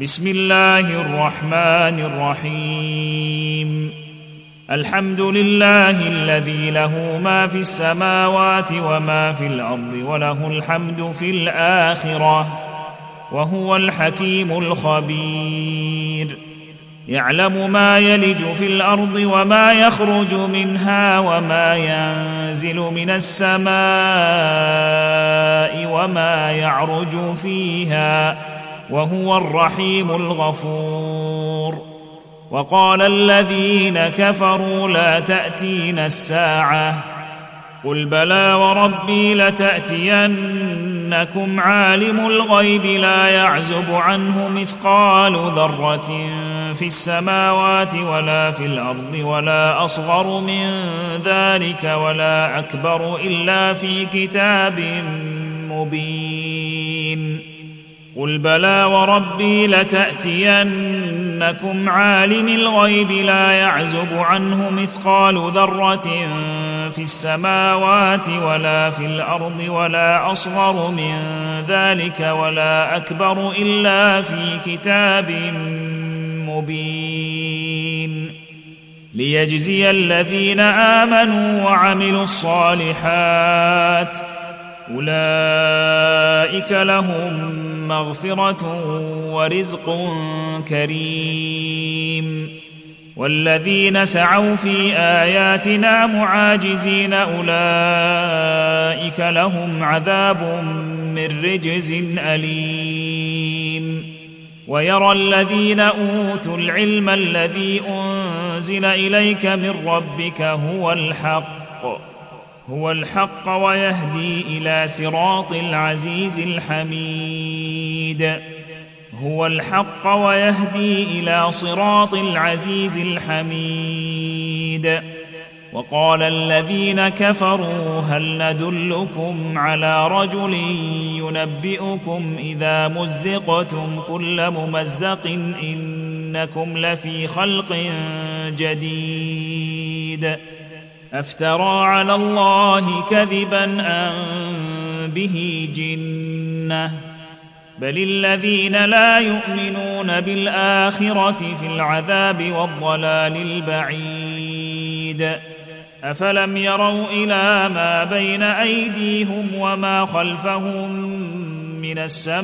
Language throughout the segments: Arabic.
بسم الله الرحمن الرحيم. الحمد لله الذي له ما في السماوات وما في الأرض وله الحمد في الآخرة وهو الحكيم الخبير. يعلم ما يلج في الأرض وما يخرج منها وما ينزل من السماء وما يعرج فيها وهو الرحيم الغفور. وقال الذين كفروا لا تأتينا الساعة قل بلى وربي لتأتينكم عالم الغيب لا يعزب عنه مثقال ذرة في السماوات ولا في الأرض ولا أصغر من ذلك ولا أكبر إلا في كتاب مبين. قل بلى وربي لتأتينكم عالم الغيب لا يعزب عنه مثقال ذرة في السماوات ولا في الأرض ولا أصغر من ذلك ولا أكبر إلا في كتاب مبين. ليجزي الذين آمنوا وعملوا الصالحات أولئك لهم مغفرة ورزق كريم. والذين سعوا في آياتنا معاجزين أولئك لهم عذاب من رجز أليم. ويرى الذين أوتوا العلم الذي أنزل إليك من ربك هو الحق ويهدي إلى صراط العزيز الحميد. هو الحق ويهدي إلى صراط العزيز الحميد. وقال الذين كفروا هل ندلكم على رجل ينبئكم إذا مزقتم كل ممزق إنكم لفي خلق جديد أفترى على الله كذبا أم به جنة بل الذين لا يؤمنون بالآخرة في العذاب والضلال البعيد. أفلم يروا إلى ما بين أيديهم وما خلفهم من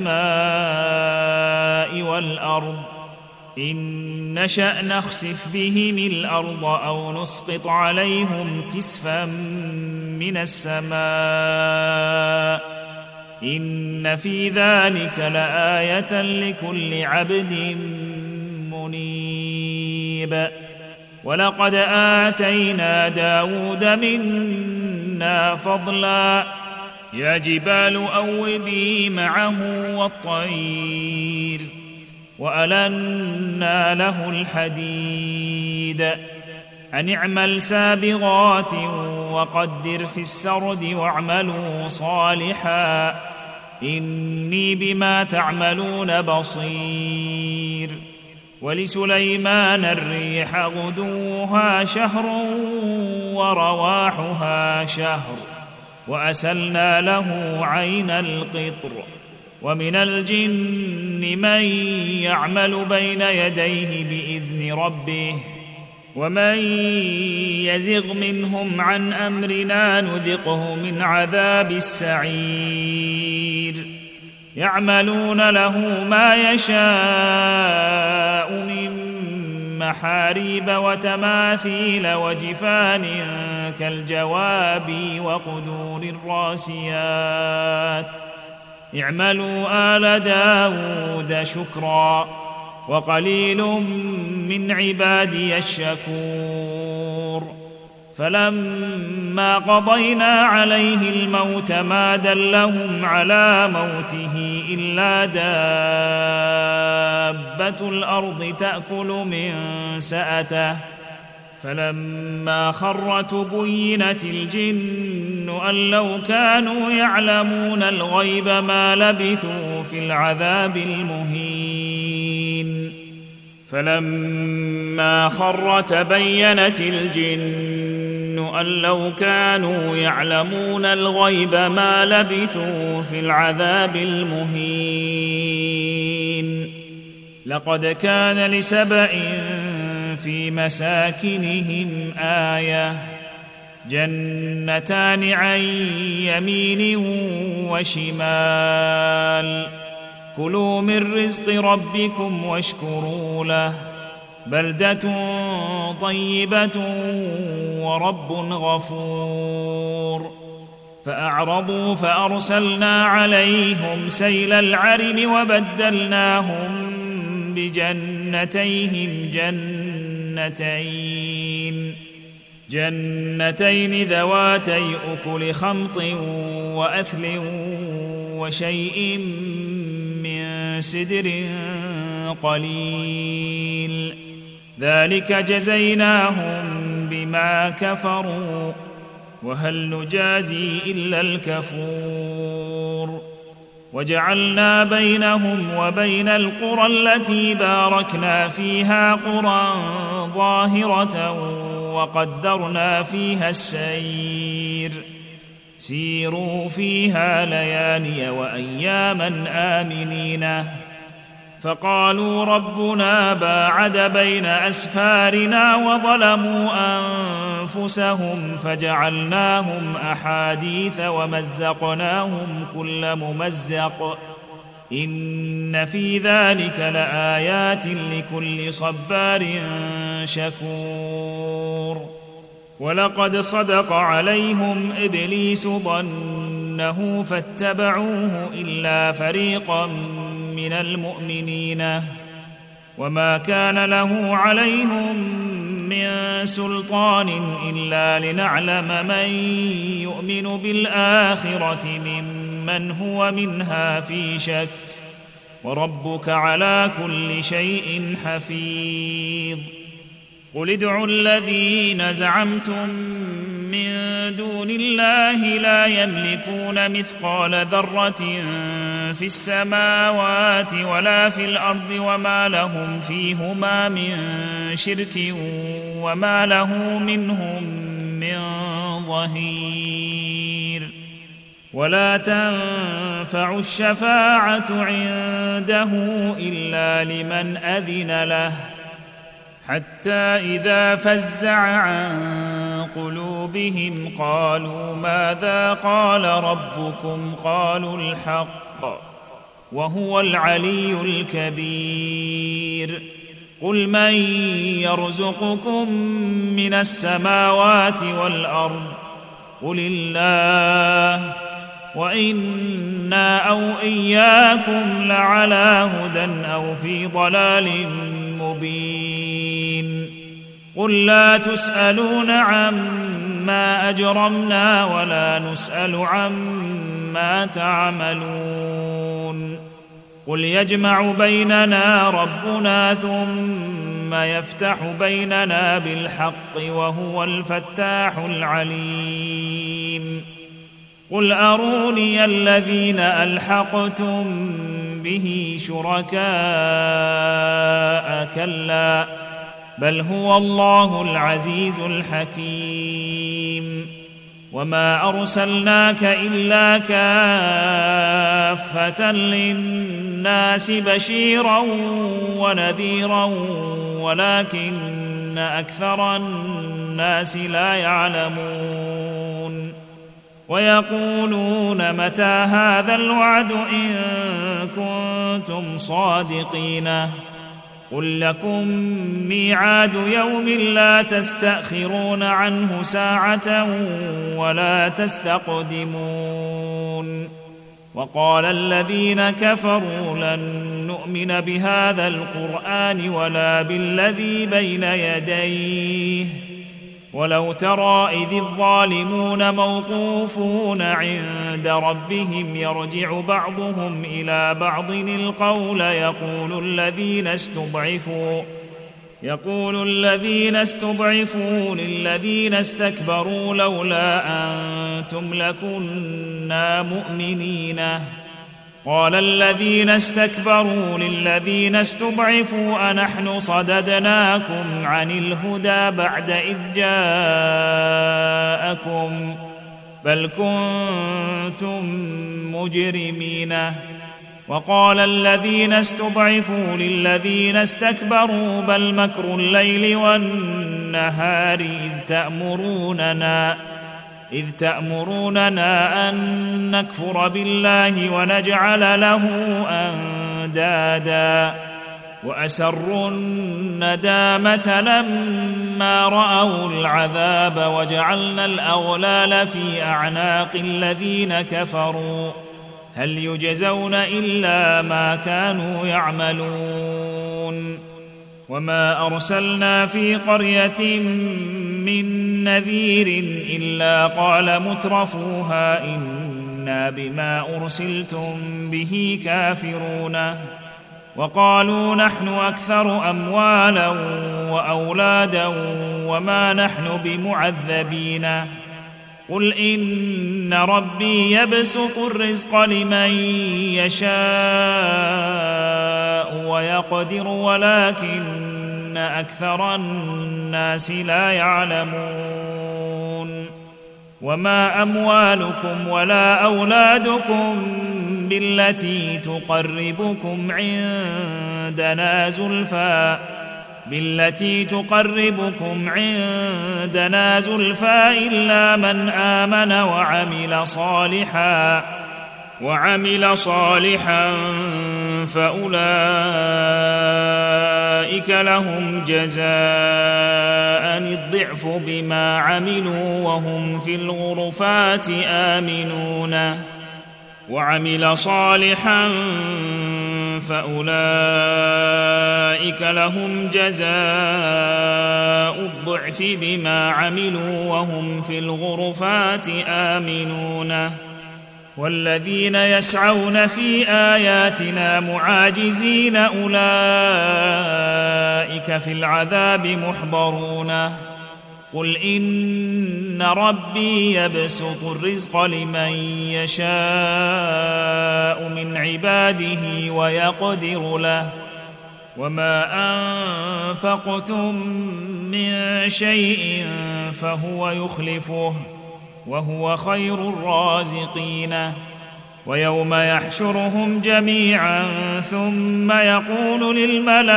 السماء والأرض إن نشأ نخسف بهم الأرض أو نسقط عليهم كسفا من السماء إن في ذلك لآية لكل عبد منيب. ولقد آتينا داود منا فضلا يا جبال أوبي معه والطير وألنا له الحديد أن اعمل سابغات وقدر في السرد واعملوا صالحا إني بما تعملون بصير. ولسليمان الريح غدوها شهر ورواحها شهر وأسلنا له عين القطر. ومن الجن من يعمل بين يديه بإذن ربه ومن يزغ منهم عن أمرنا نذقه من عذاب السعير. يعملون له ما يشاء من محاريب وتماثيل وجفان كالجواب وقدور الراسيات اعملوا آل داود شكرا وقليل من عبادي الشكور. فلما قضينا عليه الموت ما دلهم على موته إلا دابة الأرض تأكل من سأته فلما خر تبينت الجن أن لو كانوا يعلمون الغيب ما لبثوا في العذاب المهين. فلما خر تبينت الجن أن لو كانوا يعلمون الغيب ما لبثوا في العذاب المهين. لقد كان لسبإ في مساكنهم آية جنتان عن يمين وشمال كلوا من رزق ربكم واشكروا له بلدة طيبة ورب غفور فأعرضوا فأرسلنا عليهم سيل العرم وبدلناهم بجنتيهم جنتين ذواتي أكل خمط وأثل وشيء من سدر قليل ذلك جزيناهم بما كفروا وهل نجازي إلا الكفور وجعلنا بينهم وبين القرى التي باركنا فيها قرى ظاهرة وقدرنا فيها السير سيروا فيها ليالي وأياما آمنين فقالوا ربنا باعد بين أسفارنا وظلموا أنفسهم فجعلناهم أحاديث ومزقناهم كل ممزق إن في ذلك لآيات لكل صبار شكور ولقد صدق عليهم إبليس ظنه فاتبعوه إلا فريقا من المؤمنين وما كان له عليهم من سلطان إلا لنعلم من يؤمن بالآخرة ممن هو منها في شك وربك على كل شيء حفيظ قل ادعوا الذين زعمتم من دون الله لا يملكون مثقال ذرة في السماوات ولا في الأرض وما لهم فيهما من شرك وما له منهم من ظهير ولا تنفع الشفاعة عنده إلا لمن أذن له حتى إذا فزع عن قلوبهم قالوا ماذا قال ربكم قالوا الحق وهو العلي الكبير قل من يرزقكم من السماوات والأرض قل الله وإنا أو إياكم لعلى هدى أو في ضلال مبين قل لا تسألون عما أجرمنا ولا نسأل عما تعملون قل يجمع بيننا ربنا ثم يفتح بيننا بالحق وهو الفتاح العليم قل أروني الذين ألحقتم به شركاء كلا بل هو الله العزيز الحكيم وما أرسلناك إلا كافة للناس بشيرا ونذيرا ولكن أكثر الناس لا يعلمون ويقولون متى هذا الوعد إن كنتم صادقين قل لكم ميعاد يوم لا تستأخرون عنه ساعة ولا تستقدمون وقال الذين كفروا لن نؤمن بهذا القرآن ولا بالذي بين يديه ولو ترى إذ الظالمون موقوفون عند ربهم يرجع بعضهم إلى بعض القول يقول الذين استضعفوا للذين استكبروا لولا أنتم لكنا مؤمنين قال الذين استكبروا للذين استضعفوا أنحن صددناكم عن الهدى بعد إذ جاءكم بل كنتم مجرمين وقال الذين استضعفوا للذين استكبروا بل مكر الليل والنهار إذ تأمروننا أن نكفر بالله ونجعل له أندادا وأسروا الندامة لما رأوا العذاب وجعلنا الأغلال في أعناق الذين كفروا هل يجزون إلا ما كانوا يعملون وما أرسلنا في قرية من نذير إلا قال مترفوها إنا بما أرسلتم به كافرون وقالوا نحن أكثر أموالا وأولادا وما نحن بمعذبين قل إن ربي يبسط الرزق لمن يشاء ويقدر ولكن أكثر الناس لا يعلمون وما أموالكم ولا أولادكم بالتي تقربكم عندنا زلفى إلا من آمن وعمل صالحا فأولئك لهم جزاء الضعف بما عملوا وهم في الغرفات آمنون وعمل صالحا فأولئك لهم جزاء الضعف بما عملوا وهم في الغرفات آمنون والذين يسعون في آياتنا معاجزين أولئك في العذاب محضرون قل إن ربي يبسط الرزق لمن يشاء من عباده ويقدر له وما أنفقتم من شيء فهو يخلفه وهو خير الرازقين ويوم يحشرهم جميعا ثم يقول للملائكة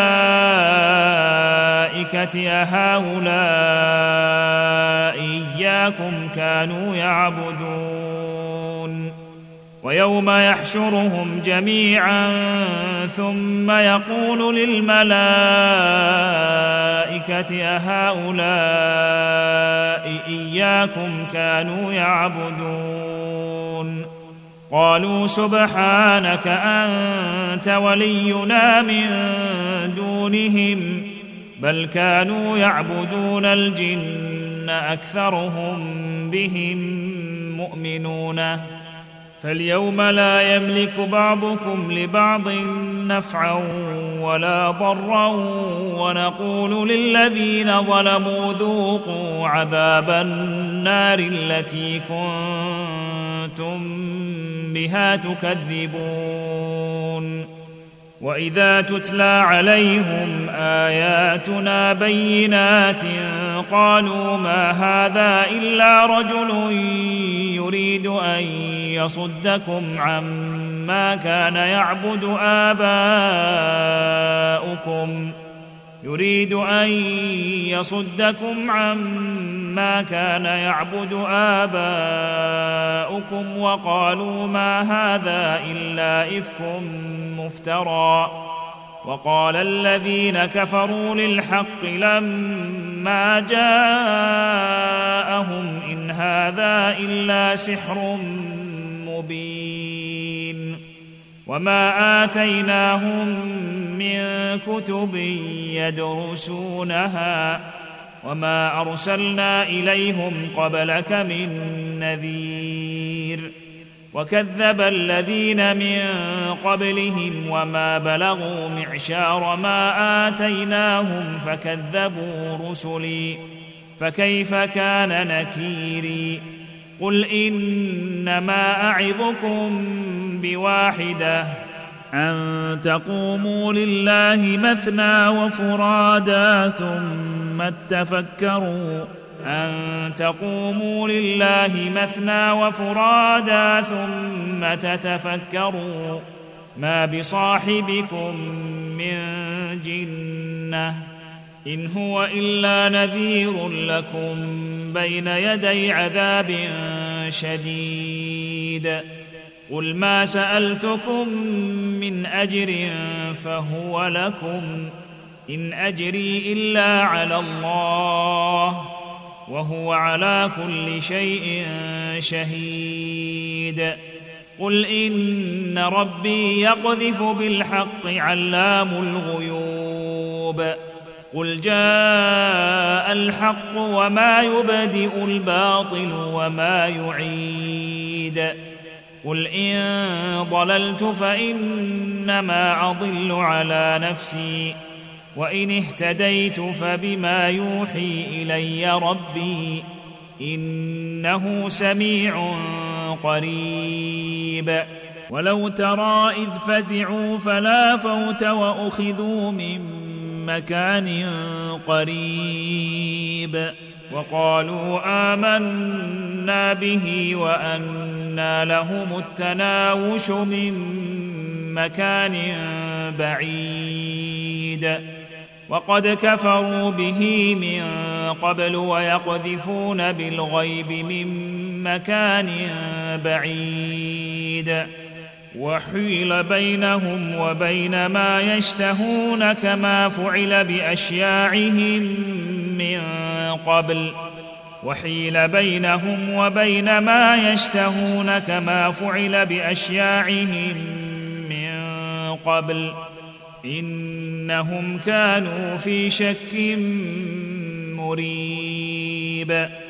أهؤلاء إياكم كانوا يعبدون ويوم يحشرهم جميعا ثم يقول للملائكة أهؤلاء إياكم كانوا يعبدون قالوا سبحانك أنت ولينا من دونهم بل كانوا يعبدون الجن أكثرهم بهم مؤمنون فاليوم لا يملك بعضكم لبعض نفعا ولا ضرا ونقول للذين ظلموا ذوقوا عذاب النار التي كنتم بها تكذبون وإذا تتلى عليهم آياتنا بينات قالوا ما هذا إلا رجل يريد أن يصدكم عما كان يعبد آباؤكم وقالوا ما هذا إلا إفك مفترى وقال الذين كفروا للحق لما جاءهم إن هذا إلا سحر مبين وما آتيناهم من كتب يدرسونها وما أرسلنا إليهم قبلك من نذير وكذب الذين من قبلهم وما بلغوا معشار ما آتيناهم فكذبوا رسلي فكيف كان نكيري قل إنما أعظكم بواحدة أن تقوموا لله مثنى وفرادا ثم تتفكروا ما بصاحبكم من جنة إن هو إلا نذير لكم بين يدي عذاب شديد قل ما سألتكم من أجر فهو لكم إن أجري إلا على الله وهو على كل شيء شهيد قل إن ربي يقذف بالحق علام الغيوب قل جاء الحق وما يبدئ الباطل وما يعيد قل إن ضللت فإنما أضل على نفسي وإن اهتديت فبما يوحي إلي ربي إنه سميع قريب ولو ترى إذ فزعوا فلا فوت وأخذوا من مكان قريب وقالوا آمنا به وأنى لهم التناوش من مكان بعيد وقد كفروا به من قبل ويقذفون بالغيب من مكان بعيد وحيل بينهم وبين ما يشتهون كما فعل بأشياعهم من قبل وحيل بينهم وبين ما يشتهون كما فعل بأشياعهم من قبل إنهم كانوا في شك مريب